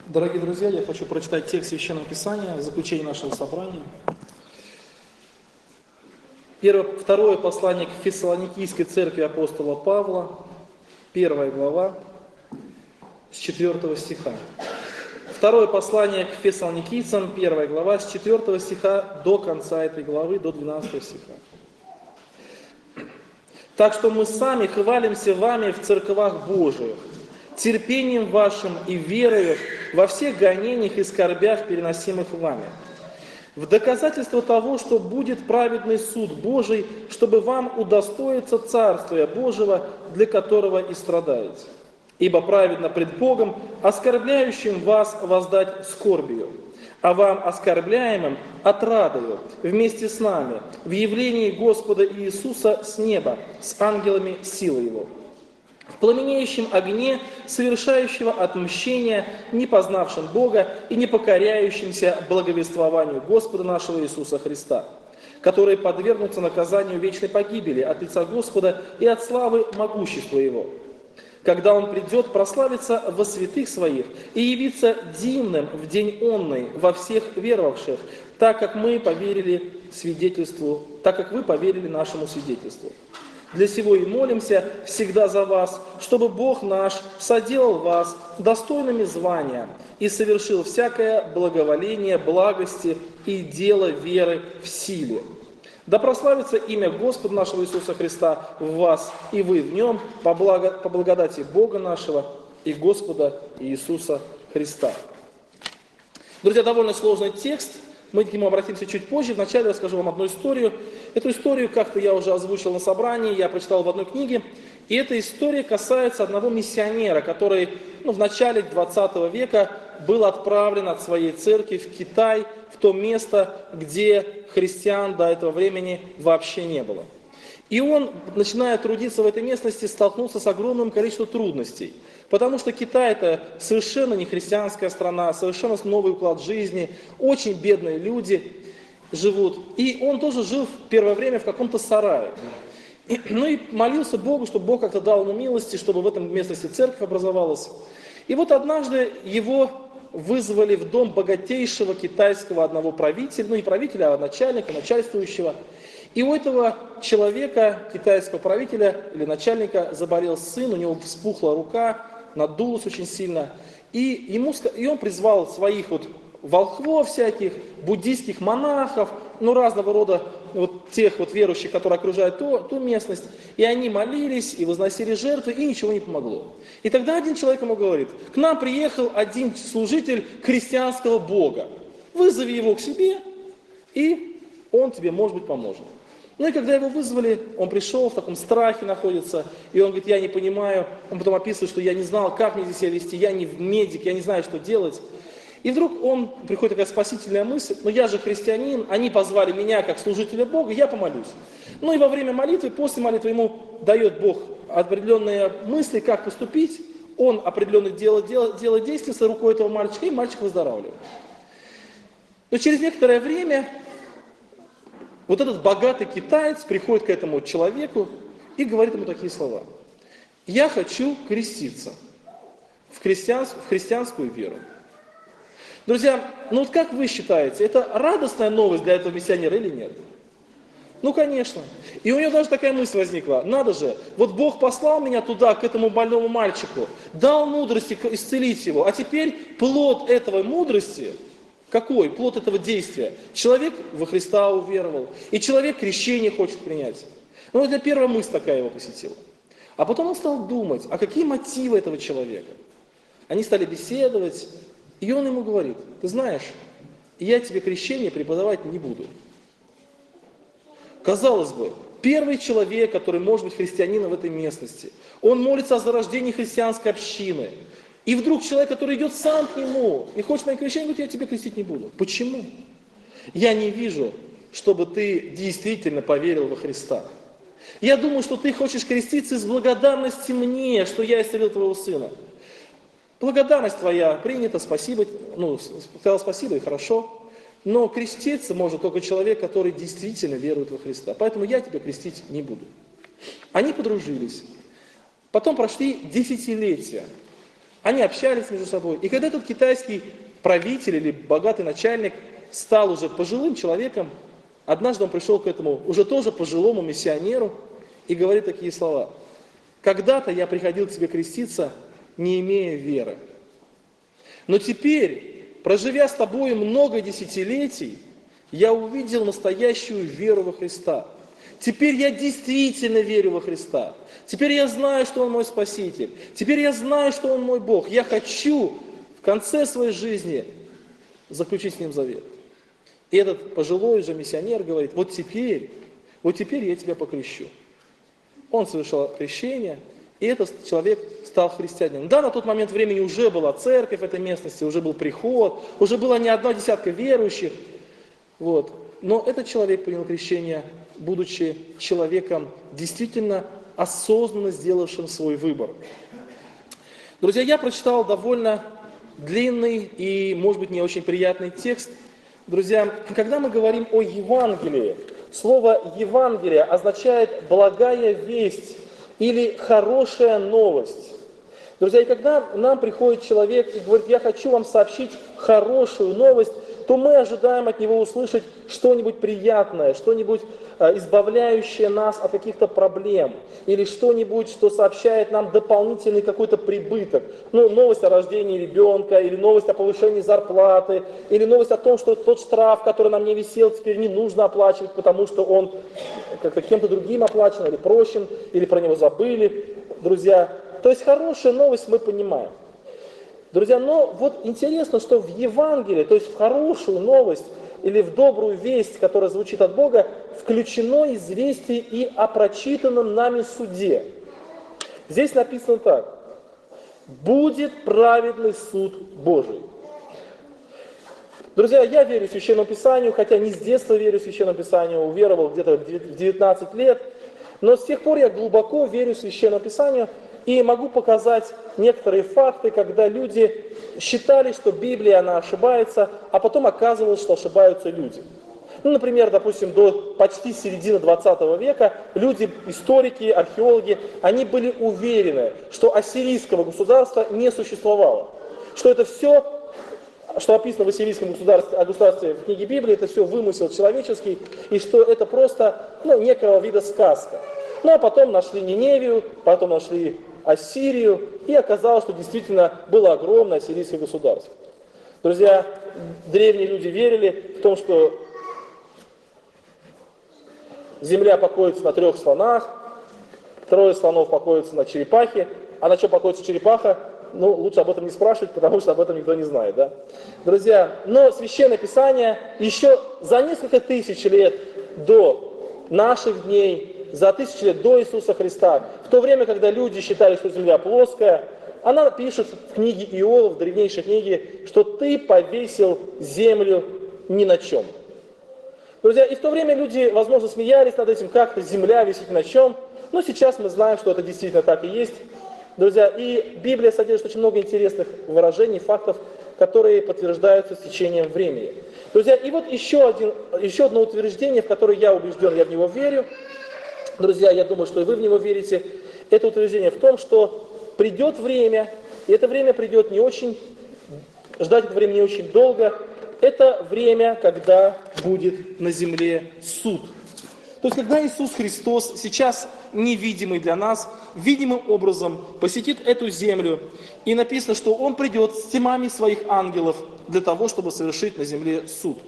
Дорогие друзья, я хочу прочитать текст Священного Писания в заключение нашего собрания. Второе послание к Фессалоникийской церкви апостола Павла, 1 глава, с 4 стиха. Второе послание к Фессалоникийцам, 1 глава, с 4 стиха до конца этой главы, до 12 стиха. «Так что мы сами хвалимся вами в церквах Божиих, терпением вашим и верою во всех гонениях и скорбях, переносимых вами, в доказательство того, что будет праведный суд Божий, чтобы вам удостоиться Царствия Божьего, для которого и страдаете. Ибо праведно пред Богом, оскорбляющим вас воздать скорбию, а вам, оскорбляемым, отрадою, вместе с нами, в явлении Господа Иисуса с неба, с ангелами силы Его, в пламенеющем огне, совершающего отмщение, не познавшим Бога и не покоряющимся благовествованию Господа нашего Иисуса Христа, которые подвергнутся наказанию вечной погибели от лица Господа и от славы могущества Его, когда Он придет прославиться во святых Своих и явиться дивным в день онный во всех веровавших, так как вы поверили нашему свидетельству. Для сего и молимся всегда за вас, чтобы Бог наш соделал вас достойными звания и совершил всякое благоволение, благости и дело веры в силе. Да прославится имя Господа нашего Иисуса Христа в вас, и вы в Нем, по благодати Бога нашего и Господа Иисуса Христа». Друзья, довольно сложный текст. Мы к нему обратимся чуть позже. Вначале я расскажу вам одну историю. Эту историю как-то я уже озвучил на собрании, я прочитал в одной книге. И эта история касается одного миссионера, который в начале 20 века был отправлен от своей церкви в Китай, в то место, где христиан до этого времени вообще не было. И он, начиная трудиться в этой местности, столкнулся с огромным количеством трудностей. Потому что Китай – это совершенно не христианская страна, совершенно новый уклад жизни, очень бедные люди живут. И он тоже жил в первое время в каком-то сарае. И молился Богу, чтобы Бог как-то дал ему милости, чтобы в этом местности церковь образовалась. И вот однажды его вызвали в дом богатейшего китайского одного правителя, не правителя, а начальника, начальствующего. И у этого человека, китайского правителя или начальника, заболел сын, у него вспухла рука, надулась очень сильно. И он призвал своих волхвов всяких, буддийских монахов, разного рода тех верующих, которые окружают ту местность. И они молились и возносили жертвы, и ничего не помогло. И тогда один человек ему говорит: к нам приехал один служитель христианского Бога. Вызови его к себе, и он тебе, может быть, поможет. И когда его вызвали, он пришел, в таком страхе находится, и он говорит: я не понимаю. Он потом описывает, что я не знал, как мне здесь себя вести, я не медик, я не знаю, что делать. И вдруг приходит такая спасительная мысль: я же христианин, они позвали меня как служителя Бога, я помолюсь. И во время молитвы, после молитвы ему дает Бог определенные мысли, как поступить. Он определенно делает действия с рукой этого мальчика, и мальчик выздоравливает. Но через некоторое время этот богатый китаец приходит к этому человеку и говорит ему такие слова: я хочу креститься в христианскую веру. Друзья, как вы считаете, это радостная новость для этого миссионера или нет? Конечно. И у него даже такая мысль возникла: надо же, Бог послал меня туда, к этому больному мальчику, дал мудрости исцелить его, а теперь плод этого мудрости, какой? Плод этого действия. Человек во Христа уверовал, и человек крещение хочет принять. Это первая мысль такая его посетила. А потом он стал думать, а какие мотивы этого человека? Они стали беседовать, и он ему говорит: ты знаешь, я тебе крещение преподавать не буду. Казалось бы, первый человек, который может быть христианином в этой местности, он молится о зарождении христианской общины. И вдруг человек, который идет сам к нему и хочет мои крещение, говорит: я тебя крестить не буду. Почему? Я не вижу, чтобы ты действительно поверил во Христа. Я думаю, что ты хочешь креститься из благодарности мне, что я исцелил твоего сына. Благодарность твоя принята, спасибо, сказал спасибо и хорошо. Но креститься может только человек, который действительно верует во Христа. Поэтому я тебя крестить не буду. Они подружились. Потом прошли десятилетия. Они общались между собой. И когда этот китайский правитель или богатый начальник стал уже пожилым человеком, однажды он пришел к этому уже тоже пожилому миссионеру и говорит такие слова. «Когда-то я приходил к тебе креститься, не имея веры. Но теперь, проживя с тобой много десятилетий, я увидел настоящую веру во Христа. Теперь я действительно верю во Христа. Теперь я знаю, что Он мой Спаситель. Теперь я знаю, что Он мой Бог. Я хочу в конце своей жизни заключить с Ним завет». И этот пожилой же миссионер говорит, вот теперь я тебя покрещу. Он совершил крещение, и этот человек стал христианином. Да, на тот момент времени уже была церковь в этой местности, уже был приход, уже было не одна десятка верующих. Вот. Но этот человек принял крещение, будучи человеком, действительно осознанно сделавшим свой выбор. Друзья, я прочитал довольно длинный и, может быть, не очень приятный текст. Друзья, когда мы говорим о Евангелии, слово «Евангелие» означает «благая весть» или «хорошая новость». Друзья, и когда нам приходит человек и говорит, я хочу вам сообщить хорошую новость, то мы ожидаем от него услышать что-нибудь приятное, что-нибудь избавляющее нас от каких-то проблем, или что-нибудь, что сообщает нам дополнительный какой-то прибыток. Ну, новость о рождении ребенка, или новость о повышении зарплаты, или новость о том, что тот штраф, который нам не висел, теперь не нужно оплачивать, потому что он как-то кем-то другим оплачен, или прощен, или про него забыли, друзья. То есть хорошая новость мы понимаем. Друзья, но вот интересно, что в Евангелии, то есть в хорошую новость или в добрую весть, которая звучит от Бога, включено известие и о прочитанном нами суде. Здесь написано так. Будет праведный суд Божий. Друзья, я верю Священному Писанию, хотя не с детства верю Священному Писанию, уверовал где-то в 19 лет, но с тех пор я глубоко верю Священному Писанию, и могу показать некоторые факты, когда люди считали, что Библия, она ошибается, а потом оказывалось, что ошибаются люди. Ну, например, допустим, до почти середины 20 века люди, историки, археологи, они были уверены, что ассирийского государства не существовало. Что это все, что описано в ассирийском государстве в книге Библии, это все вымысел человеческий, и что это просто некого вида сказка. Ну, а потом нашли Ниневию, потом нашли Ассирию, и оказалось, что действительно было огромное ассирийское государство. Друзья, древние люди верили в том, что земля покоится на 3 слонах, 3 слонов покоятся на черепахе, а на чем покоится черепаха, лучше об этом не спрашивать, потому что об этом никто не знает, да? Друзья, но Священное Писание еще за несколько тысяч лет до наших дней, за 1000 лет до Иисуса Христа, в то время, когда люди считали, что земля плоская, она пишет в книге Иова, в древнейшей книге, что ты повесил землю ни на чем. Друзья, и в то время люди, возможно, смеялись над этим, как-то земля висит на чем, но сейчас мы знаем, что это действительно так и есть. Друзья, и Библия содержит очень много интересных выражений, фактов, которые подтверждаются с течением времени. Друзья, и вот еще одно утверждение, в которое я убежден, я в него верю. Друзья, я думаю, что и вы в него верите. Это утверждение в том, что придет время, и это время придет не очень, ждать это время не очень долго. Это время, когда будет на земле суд. То есть, когда Иисус Христос сейчас невидимый для нас, видимым образом посетит эту землю, и написано, что Он придет с тьмами своих ангелов для того, чтобы совершить на земле суд.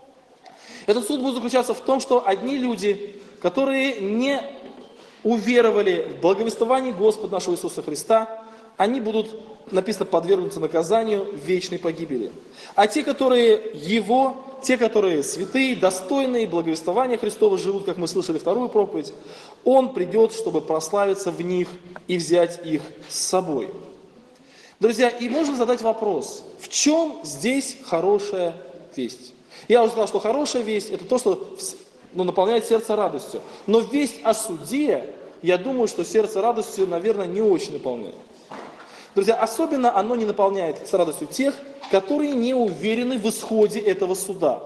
Этот суд будет заключаться в том, что одни люди, которые не уверовали в благовествование Господа нашего Иисуса Христа, они будут, написано, подвергнуться наказанию вечной погибели. А те, которые те, которые святые, достойные благовествования Христова живут, как мы слышали вторую проповедь, Он придет, чтобы прославиться в них и взять их с собой. Друзья, и можно задать вопрос, в чем здесь хорошая весть? Я уже сказал, что хорошая весть – это то, что наполняет сердце радостью. Но весть о суде, я думаю, что сердце радостью, наверное, не очень наполняет. Друзья, особенно оно не наполняет с радостью тех, которые не уверены в исходе этого суда.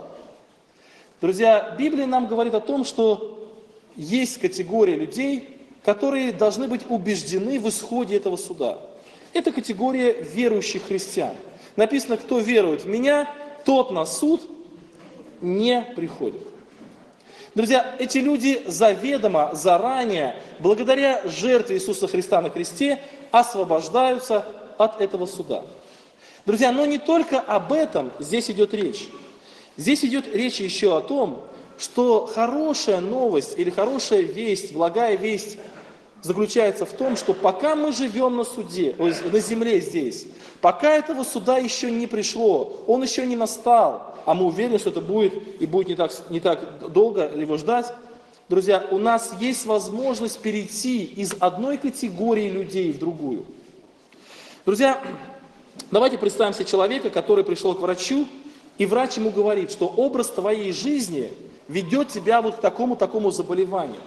Друзья, Библия нам говорит о том, что есть категория людей, которые должны быть убеждены в исходе этого суда. Это категория верующих христиан. Написано, кто верует в меня, тот на суд не приходит. Друзья, эти люди заведомо, заранее, благодаря жертве Иисуса Христа на кресте, освобождаются от этого суда. Друзья, но не только об этом здесь идет речь. Здесь идет речь еще о том, что хорошая новость или хорошая весть, благая весть заключается в том, что пока мы живем на суде, на земле здесь, пока этого суда еще не пришло, он еще не настал, а мы уверены, что это будет и будет не так долго его ждать, друзья, у нас есть возможность перейти из одной категории людей в другую. Друзья, давайте представим себе человека, который пришел к врачу, и врач ему говорит, что образ твоей жизни ведет тебя вот к такому заболеванию.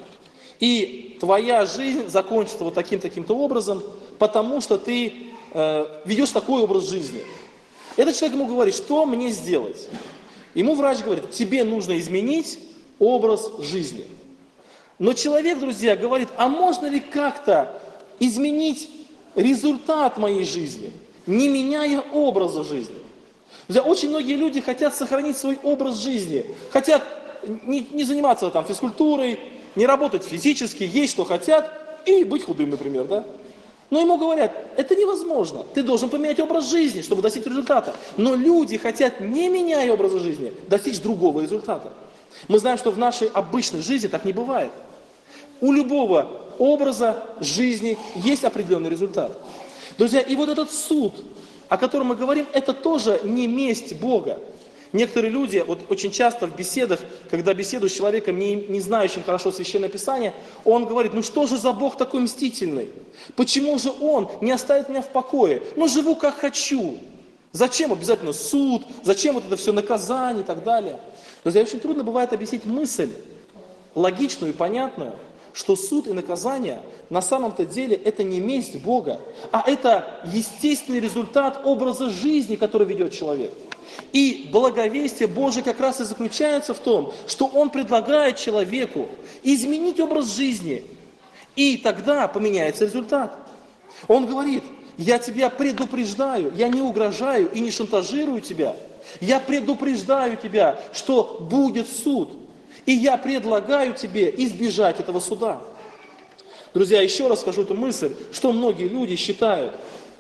И твоя жизнь закончится вот таким-то образом, потому что ты ведешь такой образ жизни. Этот человек ему говорит, что мне сделать? Ему врач говорит, тебе нужно изменить образ жизни. Но человек, друзья, говорит, а можно ли как-то изменить результат моей жизни, не меняя образа жизни? Друзья, очень многие люди хотят сохранить свой образ жизни, хотят не заниматься там физкультурой, не работать физически, есть что хотят и быть худым, например, да? Но ему говорят, это невозможно, ты должен поменять образ жизни, чтобы достичь результата. Но люди хотят, не меняя образа жизни, достичь другого результата. Мы знаем, что в нашей обычной жизни так не бывает. У любого образа жизни есть определенный результат. Друзья, и вот этот суд, о котором мы говорим, это тоже не месть Бога. Некоторые люди, вот очень часто в беседах, когда беседую с человеком, не знающим хорошо Священное Писание, он говорит, ну что же за Бог такой мстительный? Почему же Он не оставит меня в покое? Ну живу как хочу. Зачем обязательно суд? Зачем вот это все наказание и так далее? Друзья, очень трудно бывает объяснить мысль, логичную и понятную, что суд и наказание на самом-то деле это не месть Бога, а это естественный результат образа жизни, который ведет человек. И благовестие Божие как раз и заключается в том, что Он предлагает человеку изменить образ жизни, и тогда поменяется результат. Он говорит, я тебя предупреждаю, я не угрожаю и не шантажирую тебя, я предупреждаю тебя, что будет суд, и я предлагаю тебе избежать этого суда. Друзья, еще раз скажу эту мысль, что многие люди считают,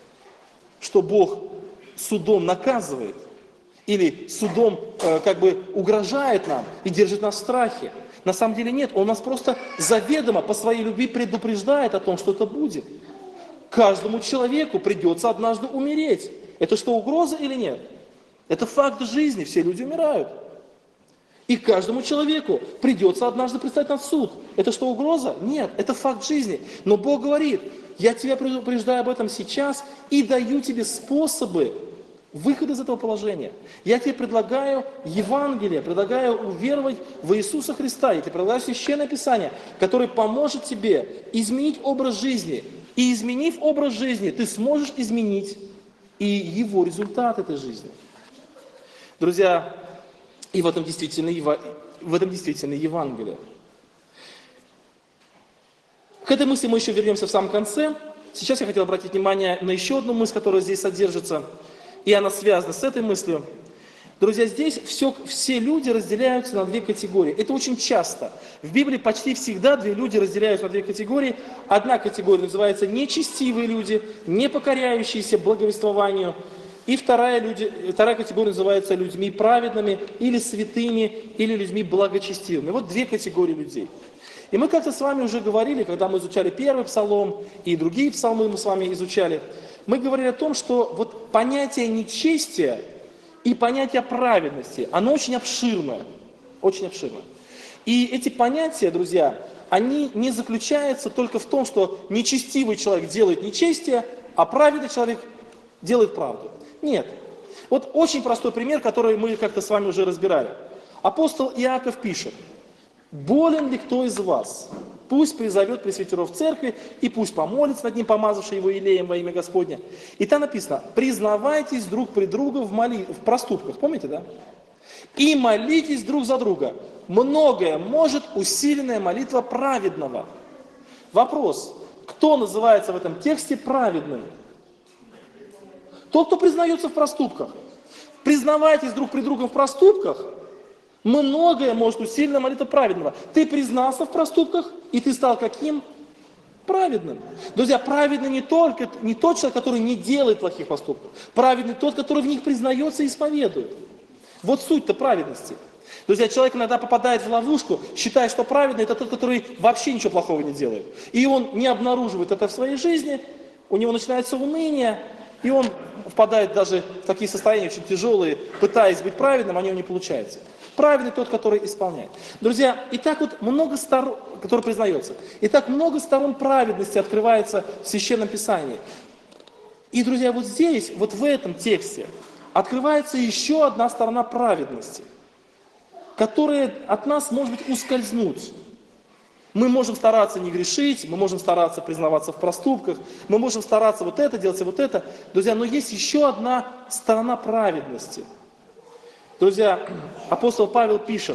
что Бог судом наказывает, или судом как бы угрожает нам и держит нас в страхе. На самом деле нет, Он нас просто заведомо по своей любви предупреждает о том, что это будет. Каждому человеку придется однажды умереть. Это что, угроза или нет? Это факт жизни, все люди умирают. И каждому человеку придется однажды предстать на суд. Это что, угроза? Нет, это факт жизни. Но Бог говорит, я тебя предупреждаю об этом сейчас и даю тебе способы выхода из этого положения. Я тебе предлагаю Евангелие, предлагаю уверовать в Иисуса Христа. Я тебе предлагаю Священное Писание, которое поможет тебе изменить образ жизни. И изменив образ жизни, ты сможешь изменить и его результат этой жизни. Друзья, и в этом действительно Евангелие. К этой мысли мы еще вернемся в самом конце. Сейчас я хотел обратить внимание на еще одну мысль, которая здесь содержится, и она связана с этой мыслью. Друзья, здесь все люди разделяются на две категории. Это очень часто. В Библии почти всегда две люди разделяются на две категории. Одна категория называется нечестивые люди, не покоряющиеся благовествованию. И вторая категория называется людьми праведными, или святыми, или людьми благочестивыми. Вот две категории людей. И мы как-то с вами уже говорили, когда мы изучали первый псалом, и другие псалмы мы с вами изучали, мы говорили о том, что вот понятие нечестия и понятие праведности, оно очень обширное, очень обширное. И эти понятия, друзья, они не заключаются только в том, что нечестивый человек делает нечестие, а праведный человек делает правду. Нет. Вот очень простой пример, который мы как-то с вами уже разбирали. Апостол Иаков пишет, «Болен ли кто из вас? Пусть призовет пресвитеров в церкви, и пусть помолится над ним, помазавший его елеем во имя Господня». И там написано, «Признавайтесь друг при друге в проступках». Помните, да? «И молитесь друг за друга. Многое может усиленная молитва праведного». Вопрос, кто называется в этом тексте праведным? Тот, кто признается в проступках. Признавайтесь друг при другом в проступках, многое может усилить молитва праведного. Ты признался в проступках, и ты стал каким? Праведным. Друзья, праведный не тот человек, который не делает плохих поступков. Праведный тот, который в них признается и исповедует. Вот суть-то праведности. Друзья, человек иногда попадает в ловушку, считая, что праведный это тот, который вообще ничего плохого не делает. И он не обнаруживает это в своей жизни, у него начинается уныние, и он впадает даже в такие состояния очень тяжелые, пытаясь быть праведным, а у него не получается. Праведный тот, который исполняет. Друзья, и так вот много сторон, который признается, и так много сторон праведности открывается в Священном Писании. И, друзья, вот здесь, вот в этом тексте, открывается еще одна сторона праведности, которая от нас может быть ускользнуть. Мы можем стараться не грешить, мы можем стараться признаваться в проступках, мы можем стараться вот это делать и вот это. Друзья, но есть еще одна сторона праведности. Друзья, апостол Павел пишет: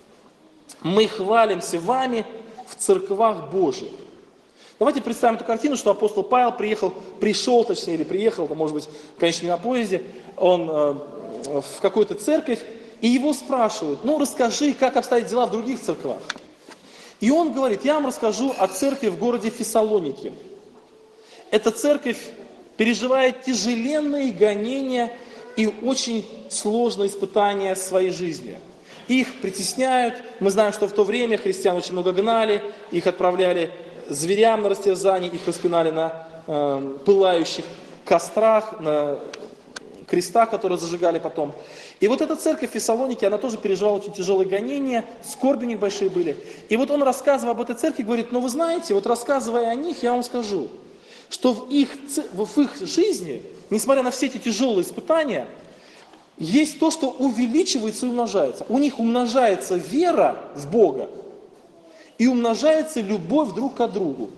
мы хвалимся вами в церквах Божьих. Давайте представим эту картину, что апостол Павел приехал, может быть, конечно, не на поезде, он в какую-то церковь, и его спрашивают: расскажи, как обстоят дела в других церквах. И он говорит: я вам расскажу о церкви в городе Фессалоники. Эта церковь переживает тяжеленные гонения и очень сложные испытания своей жизни. Их притесняют. Мы знаем, что в то время христиан очень много гнали, их отправляли зверям на растерзание, их распинали на пылающих кострах, на крестах, которые зажигали потом. И вот эта церковь в Фессалонике, она тоже переживала очень тяжелые гонения, скорби у них большие были. И вот он, рассказывая об этой церкви, говорит: вы знаете, вот рассказывая о них, я вам скажу, что в их жизни, несмотря на все эти тяжелые испытания, есть то, что увеличивается и умножается. У них умножается вера в Бога и умножается любовь друг к другу.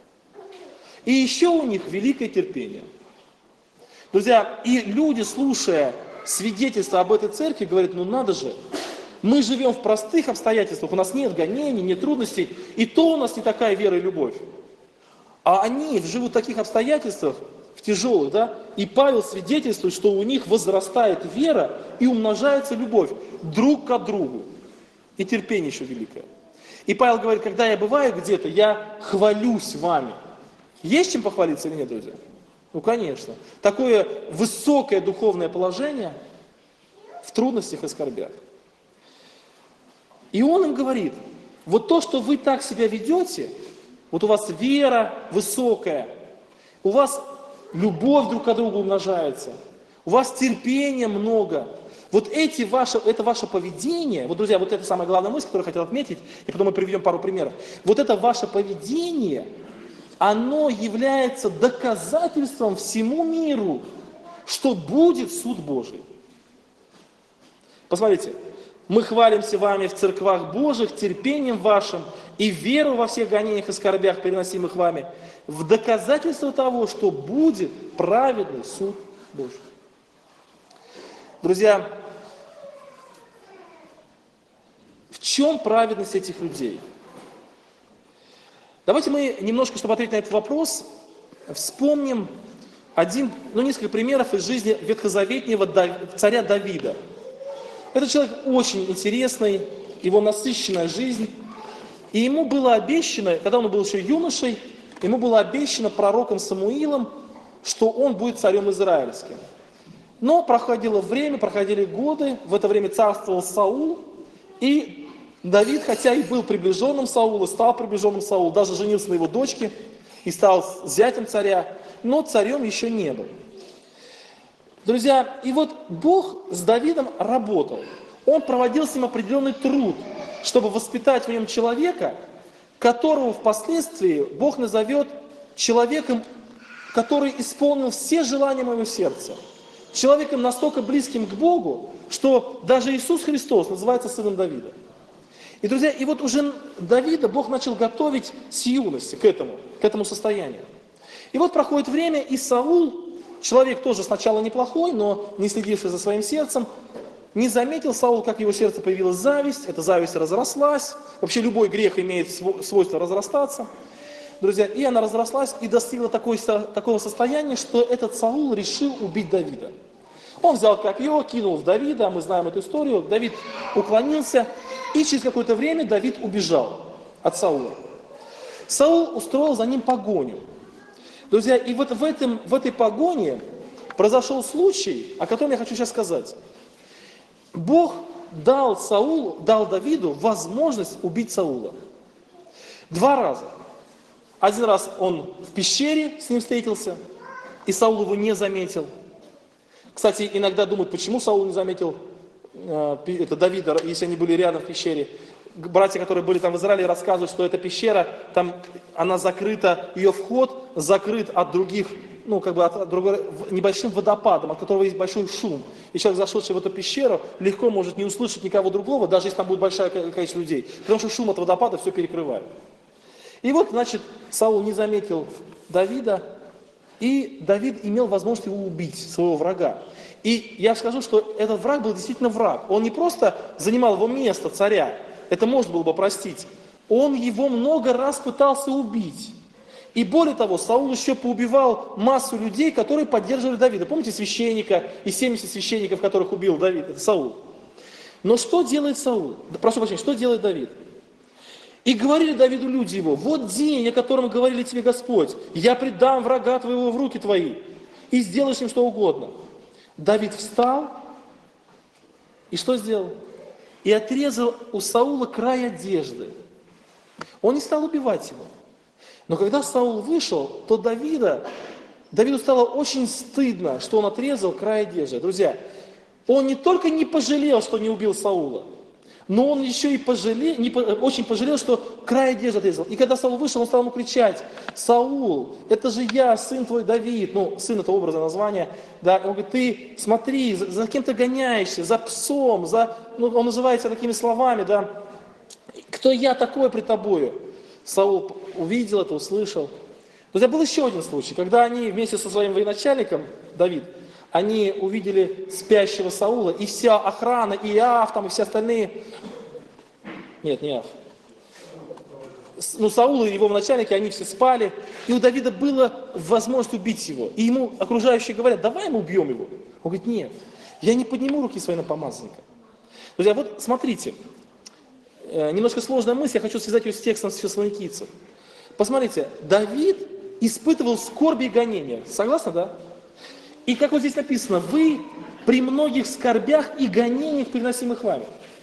И еще у них великое терпение. Друзья, и люди, слушая свидетельства об этой церкви, говорят: надо же, мы живем в простых обстоятельствах, у нас нет гонений, нет трудностей, и то у нас не такая вера и любовь. А они живут в таких обстоятельствах, в тяжелых, и Павел свидетельствует, что у них возрастает вера и умножается любовь друг к другу. И терпение еще великое. И Павел говорит: когда я бываю где-то, я хвалюсь вами. Есть чем похвалиться или нет, друзья? Конечно. Такое высокое духовное положение в трудностях и скорбях. И он им говорит: вот то, что вы так себя ведете, вот у вас вера высокая, у вас любовь друг к другу умножается, у вас терпения много. Вот это ваше поведение, вот, друзья, вот это самая главная мысль, которую я хотел отметить, и потом мы приведем пару примеров. Вот это ваше поведение, оно является доказательством всему миру, что будет суд Божий. Посмотрите, мы хвалимся вами в церквах Божьих терпением вашим и веру во всех гонениях и скорбях, переносимых вами, в доказательство того, что будет праведный суд Божий. Друзья, в чем праведность этих людей? Давайте мы немножко, чтобы ответить на этот вопрос, вспомним несколько примеров из жизни ветхозаветнего царя Давида. Этот человек очень интересный, его насыщенная жизнь. И ему было обещано, когда он был еще юношей, ему было обещано пророком Самуилом, что он будет царем израильским. Но проходило время, проходили годы, в это время царствовал Саул, и Давид, хотя и был приближенным Саула, стал приближенным Саула, даже женился на его дочке и стал зятем царя, но царем еще не был. Друзья, и вот Бог с Давидом работал. Он проводил с ним определенный труд, чтобы воспитать в нем человека, которого впоследствии Бог назовет человеком, который исполнил все желания моего сердца. Человеком настолько близким к Богу, что даже Иисус Христос называется сыном Давида. И, друзья, и вот уже Давида Бог начал готовить с юности к этому состоянию. И вот проходит время, и Саул, человек тоже сначала неплохой, но не следивший за своим сердцем, не заметил Саул, как в его сердце появилась зависть, эта зависть разрослась. Вообще любой грех имеет свойство разрастаться. друзья, и она разрослась и достигла такого состояния, что этот Саул решил убить Давида. Он взял копье, кинул в Давида, мы знаем эту историю, Давид уклонился, и через какое-то время Давид убежал от Саула. Саул устроил за ним погоню. Друзья, и вот в этой погоне произошел случай, о котором я хочу сейчас сказать. Бог дал Давиду возможность убить Саула. 2 раза. 1 раз он в пещере с ним встретился, и Саул его не заметил. Кстати, иногда думают, почему Саул не заметил Давида, если они были рядом в пещере. Братья, которые были там в Израиле, рассказывают, что эта пещера, там она закрыта, ее вход закрыт от других, небольшим водопадом, от которого есть большой шум. И человек, зашедший в эту пещеру, легко может не услышать никого другого, даже если там будет большое количество людей, потому что шум от водопада все перекрывает. И вот, значит, Саул не заметил Давида, и Давид имел возможность его убить, своего врага. И я скажу, что этот враг был действительно враг. Он не просто занимал его место царя, это можно было бы простить. Он его много раз пытался убить. И более того, Саул еще поубивал массу людей, которые поддерживали Давида. Помните священника и 70 священников, которых убил Давид? Это Саул. Но что делает Саул? Прошу прощения, что делает Давид? И говорили Давиду люди его: вот день, о котором говорили тебе Господь, я предам врага твоего в руки твои, и сделаешь с ним что угодно. Давид встал, и что сделал? И отрезал у Саула край одежды. Он не стал убивать его. Но когда Саул вышел, то Давиду стало очень стыдно, что он отрезал край одежды. Друзья, он не только не пожалел, что не убил Саула, но он еще и очень пожалел, что край одежды отрезал. И когда Саул вышел, он стал ему кричать: Саул, это же я, сын твой Давид. Сын — это образное название. Да? Он говорит: ты смотри, за кем ты гоняешься, за псом, он называется такими словами, да. Кто я такой пред тобою? Саул увидел это, услышал. Друзья, был еще один случай, когда они вместе со своим военачальником, Давид, они увидели спящего Саула, и вся охрана, и Иоав, и все остальные. Нет, не Иоав. Саул и его начальники, они все спали, и у Давида была возможность убить его. И ему окружающие говорят: давай мы убьем его. Он говорит: нет, я не подниму руки своим помазанникам. Друзья, вот смотрите, немножко сложная мысль, я хочу связать ее с текстом Фессалоникийцев. Посмотрите, Давид испытывал скорби и гонения. Согласны, да? И как вот здесь написано: вы при многих скорбях и гонениях, переносимых вами.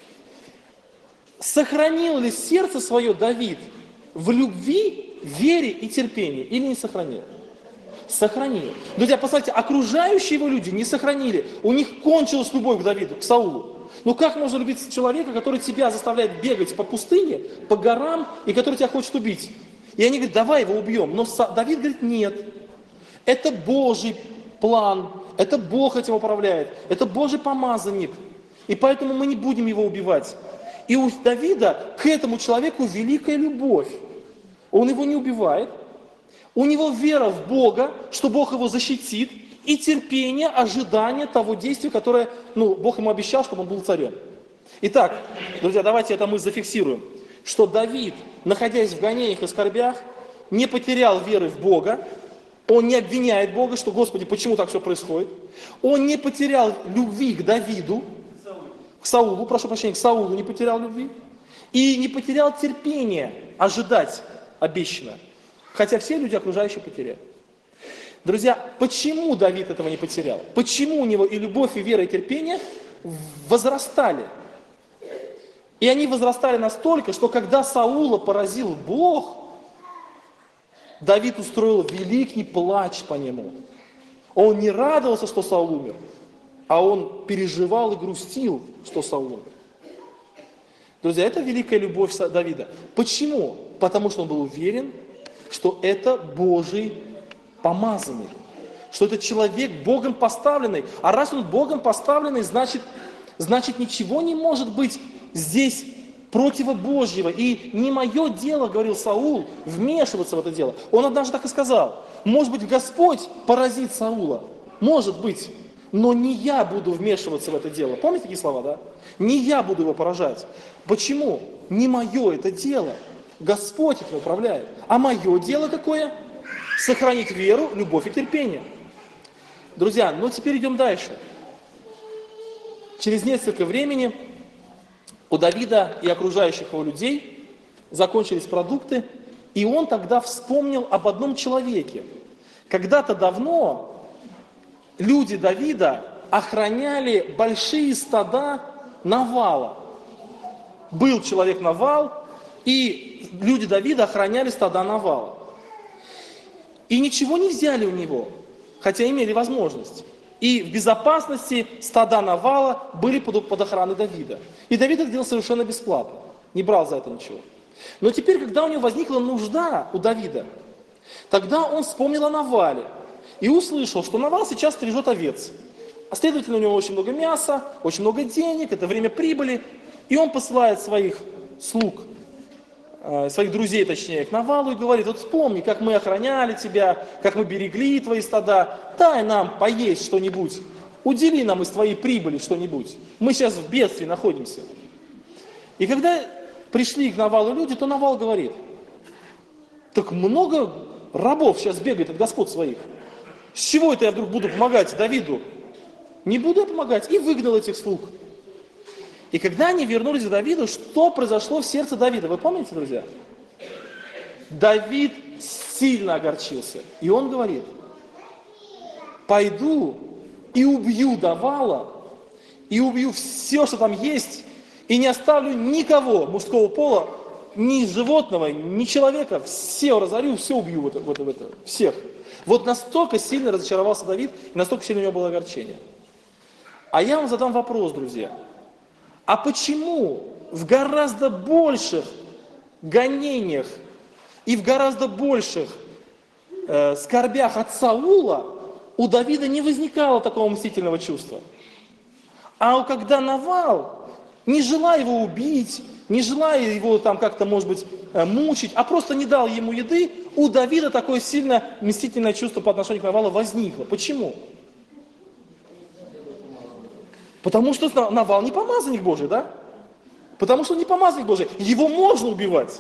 Сохранил ли сердце свое Давид в любви, вере и терпении, или не сохранил? Сохранил. Друзья, посмотрите, окружающие его люди не сохранили. У них кончилась любовь к Давиду, к Саулу. Как можно любить человека, который тебя заставляет бегать по пустыне, по горам, и который тебя хочет убить? И они говорят: давай его убьем. Но Давид говорит: нет. Это Божий план, это Бог этим управляет, это Божий помазанник. И поэтому мы не будем его убивать. И у Давида к этому человеку великая любовь. Он его не убивает. У него вера в Бога, что Бог его защитит, и терпение, ожидание того действия, которое Бог ему обещал, чтобы он был царем. Итак, друзья, давайте это мы зафиксируем, что Давид, находясь в гонениях и скорбях, не потерял веры в Бога, он не обвиняет Бога, что: Господи, почему так все происходит. Он не потерял любви к Давиду, к Саулу, прошу прощения, к Саулу не потерял любви, и не потерял терпения ожидать обещанное, хотя все люди окружающие потеряли. Друзья, почему Давид этого не потерял? Почему у него и любовь, и вера, и терпение возрастали? И они возрастали настолько, что когда Саула поразил Бог, Давид устроил великий плач по нему. Он не радовался, что Саул умер, а он переживал и грустил, что Саул умер. Друзья, это великая любовь Давида. Почему? Потому что он был уверен, что это Божий помазанник, что это человек Богом поставленный. А раз он Богом поставленный, значит ничего не может быть здесь противобожьего. И не мое дело, говорил Саул, вмешиваться в это дело. Он однажды так и сказал: может быть, Господь поразит Саула, может быть, но не я буду вмешиваться в это дело. Помните такие слова, да? Не я буду его поражать. Почему? Не мое это дело. Господь их управляет. А мое дело какое? Сохранить веру, любовь и терпение. Друзья, ну теперь идем дальше. Через несколько времени у Давида и окружающих его людей закончились продукты, и он тогда вспомнил об одном человеке. Когда-то давно люди Давида охраняли большие стада Навала. Был человек Навал, и люди Давида охраняли стада Навала. И ничего не взяли у него, хотя имели возможность. И в безопасности стада Навала были под охраной Давида. И Давид это делал совершенно бесплатно, не брал за это ничего. Но теперь, когда у него возникла нужда у Давида, тогда он вспомнил о Навале и услышал, что Навал сейчас стрижет овец. А следовательно, у него очень много мяса, очень много денег, это время прибыли. И он посылает своих слуг, своих друзей, точнее, к Навалу и говорит: вот вспомни, как мы охраняли тебя, как мы берегли твои стада, дай нам поесть что-нибудь, удели нам из твоей прибыли что-нибудь. Мы сейчас в бедствии находимся. И когда пришли к Навалу люди, то Навал говорит: так много рабов сейчас бегает от господ своих. С чего это я вдруг буду помогать Давиду? Не буду я помогать. И выгнал этих слуг. И когда они вернулись к Давиду, что произошло в сердце Давида? Вы помните, друзья? Давид сильно огорчился. И он говорит: пойду и убью Навала, и убью все, что там есть, и не оставлю никого мужского пола, ни животного, ни человека, все разорю, все убью, всех. Вот настолько сильно разочаровался Давид, и настолько сильно у него было огорчение. А я вам задам вопрос, друзья. А почему в гораздо больших гонениях и в гораздо больших скорбях от Саула у Давида не возникало такого мстительного чувства? А когда Навал, не желая его убить, не желая его там как-то, может быть, мучить, а просто не дал ему еды, у Давида такое сильно мстительное чувство по отношению к Навалу возникло. Почему? Потому что Навал не помазанник Божий, да? Потому что он не помазанник Божий. Его можно убивать.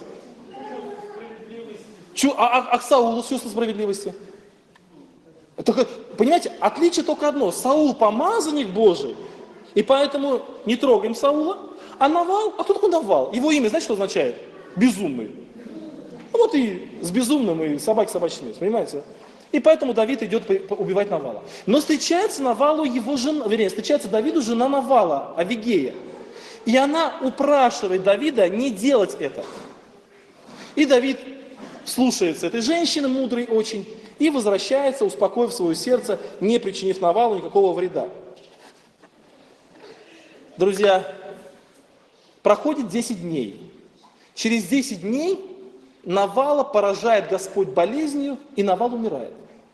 А к Саулу чувство справедливости? Только, понимаете, отличие только одно. Саул помазанник Божий, и поэтому не трогаем Саула. А Навал, а кто такой Навал? Его имя, знаете, что означает? Безумный. Вот и с безумным, и собачий смех, понимаете? И поэтому Давид идет убивать Навала. Но встречается Навалу его жена, вернее, встречается Давиду жена Навала, Авигея. И она упрашивает Давида не делать это. И Давид слушается этой женщины, мудрой очень, и возвращается, успокоив свое сердце, не причинив Навалу никакого вреда. Друзья, проходит 10 дней. Через 10 дней Навала поражает Господь болезнью, и Навал умирает.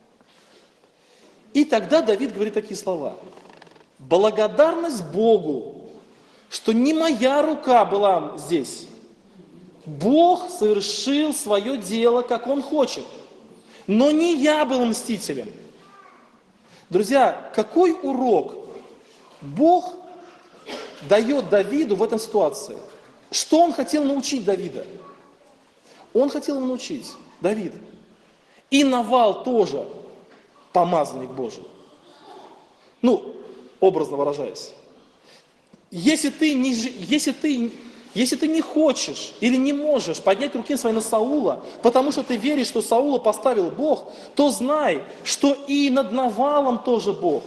И тогда Давид говорит такие слова: благодарность Богу, что не моя рука была здесь. Бог совершил свое дело, как Он хочет. Но не я был мстителем. Друзья, какой урок Бог дает Давиду в этой ситуации? Что Он хотел научить Давида? Он хотел его научить, Давид. И Навал тоже помазанник Божий. Ну, образно выражаясь. Если ты не хочешь или не можешь поднять руки свои на Саула, потому что ты веришь, что Саула поставил Бог, то знай, что и над Навалом тоже Бог.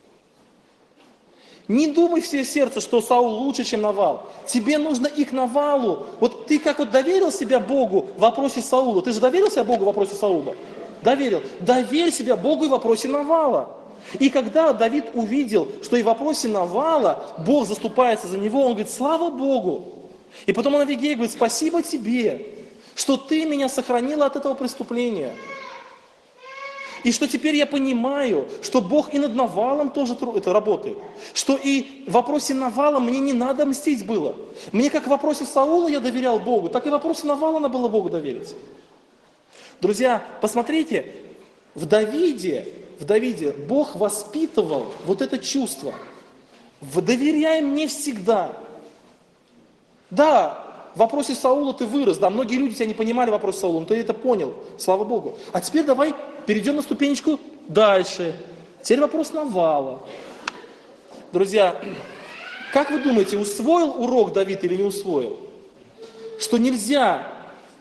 Не думай в сердце, что Саул лучше, чем Навал. Тебе нужно и к Навалу. Вот ты как вот доверил себя Богу в вопросе Саула. Ты же доверил себя Богу в вопросе Саула? Доверил. Доверь себя Богу и в вопросе Навала. И когда Давид увидел, что и в вопросе Навала Бог заступается за него, он говорит: слава Богу. И потом он Авигея говорит: спасибо тебе, что ты меня сохранила от этого преступления. И что теперь я понимаю, что Бог и над Навалом тоже это работает. Что и в вопросе Навала мне не надо мстить было. Мне как в вопросе Саула я доверял Богу, так и в вопросе Навала надо было Богу доверить. Друзья, посмотрите, в Давиде Бог воспитывал вот это чувство. Доверяй мне всегда. Да, в вопросе Саула ты вырос, да, многие люди тебя не понимали вопрос Саула, но ты это понял, слава Богу. А теперь давай перейдем на ступенечку дальше. Теперь вопрос Навала. Друзья, как вы думаете, усвоил урок Давид или не усвоил? Что нельзя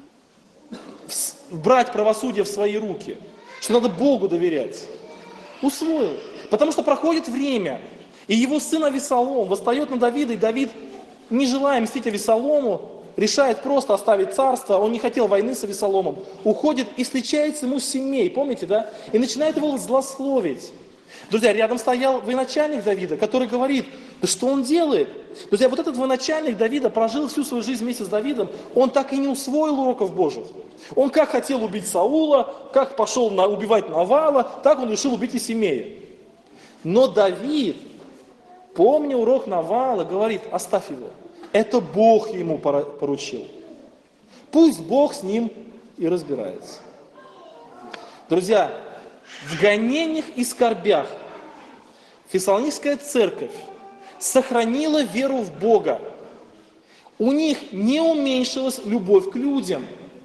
брать правосудие в свои руки, что надо Богу доверять. Усвоил. Потому что проходит время, и его сын Авессалом восстает на Давида, и Давид, не желая мстить Авессалому, решает просто оставить царство, он не хотел войны с Авессаломом, уходит и встречается ему с Симей, помните, да? И начинает его злословить. Друзья, рядом стоял военачальник Давида, который говорит, да что он делает? Друзья, вот этот военачальник Давида прожил всю свою жизнь вместе с Давидом, он так и не усвоил уроков Божьих. Он как хотел убить Саула, как пошел убивать Навала, так он решил убить и Симея. Но Давид, помня урок Навала, говорит, оставь его. Это Бог ему поручил. Пусть Бог с ним и разбирается. Друзья, в гонениях и скорбях Фессалоникская церковь сохранила веру в Бога. У них не уменьшилась любовь к людям.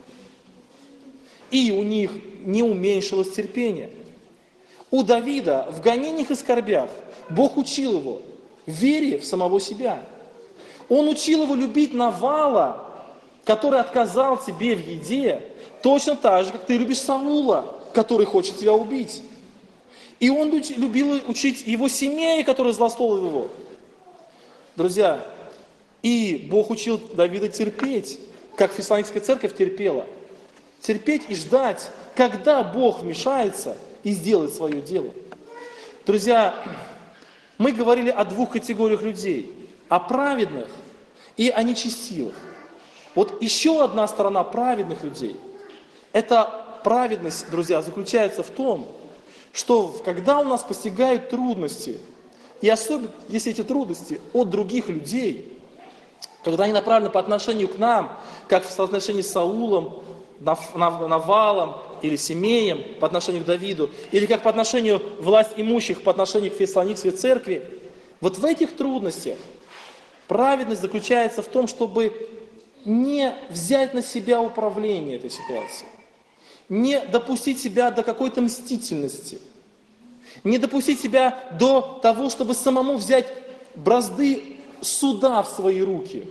И у них не уменьшилось терпение. У Давида в гонениях и скорбях Бог учил его вере в самого себя. Он учил его любить Навала, который отказал тебе в еде, точно так же, как ты любишь Саула, который хочет тебя убить. И он любил учить его Симея, который злословил его. Друзья, и Бог учил Давида терпеть, как Фессалоникская церковь терпела. Терпеть и ждать, когда Бог вмешается и сделает свое дело. Друзья, мы говорили о двух категориях людей. О праведных и о нечестивых. Вот еще одна сторона праведных людей. Эта праведность, друзья, заключается в том, что когда у нас постигают трудности, и особенно если эти трудности от других людей, когда они направлены по отношению к нам, как в соотношении с Саулом, Навалом или Симеем по отношению к Давиду, или как по отношению власть имущих по отношению к Фессалоникской церкви, вот в этих трудностях праведность заключается в том, чтобы не взять на себя управление этой ситуацией, не допустить себя до какой-то мстительности, не допустить себя до того, чтобы самому взять бразды суда в свои руки,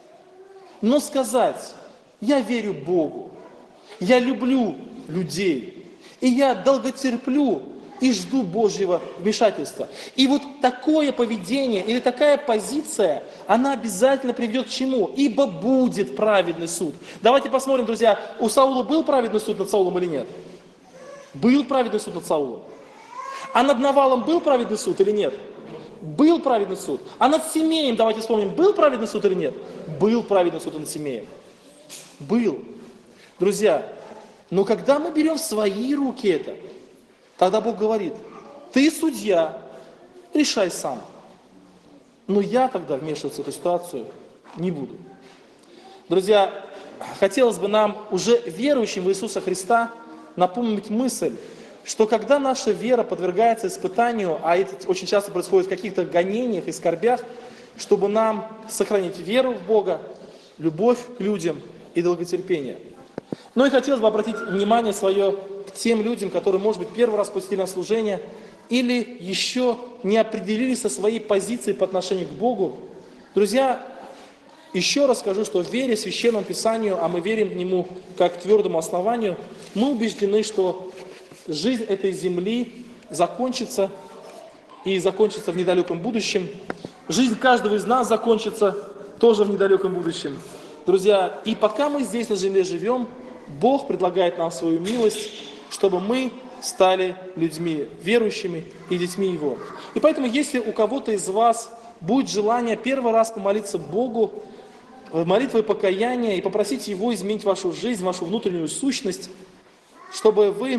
но сказать, я верю Богу, я люблю людей, и я долготерплю и жду Божьего вмешательства. И вот такое поведение или такая позиция, она обязательно приведет к чему? Ибо будет праведный суд. Давайте посмотрим, друзья, у Саула был праведный суд над Саулом или нет? Был праведный суд над Саулом. А над Навалом был праведный суд или нет? Был праведный суд. А над Симеем, давайте вспомним, был праведный суд или нет? Был праведный суд над Симеем. Был. Друзья, но когда мы берем в свои руки это, тогда Бог говорит, ты судья, решай сам. Но я тогда вмешиваться в эту ситуацию не буду. Друзья, хотелось бы нам, уже верующим в Иисуса Христа, напомнить мысль, что когда наша вера подвергается испытанию, а это очень часто происходит в каких-то гонениях и скорбях, чтобы нам сохранить веру в Бога, любовь к людям и долготерпение. Ну и хотелось бы обратить внимание свое к тем людям, которые, может быть, первый раз посетили на служение или еще не определились со своей позицией по отношению к Богу. Друзья, еще раз скажу, что веря Священному Писанию, а мы верим в Нему как к твердому основанию, мы убеждены, что жизнь этой земли закончится и закончится в недалеком будущем. Жизнь каждого из нас закончится тоже в недалеком будущем. Друзья, и пока мы здесь на земле живем, Бог предлагает нам свою милость, чтобы мы стали людьми верующими и детьми Его. И поэтому, если у кого-то из вас будет желание первый раз помолиться Богу, молитвой покаяния и попросить Его изменить вашу жизнь, вашу внутреннюю сущность, чтобы вы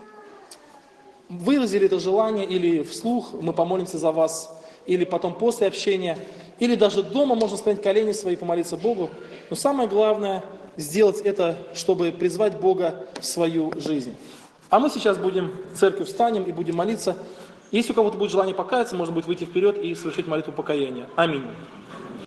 выразили это желание или вслух, мы помолимся за вас, или потом после общения, или даже дома можно склонить колени свои и помолиться Богу. Но самое главное сделать это, чтобы призвать Бога в свою жизнь. А мы сейчас будем в церковь встанем и будем молиться. Если у кого-то будет желание покаяться, можно будет выйти вперед и совершить молитву покаяния. Аминь.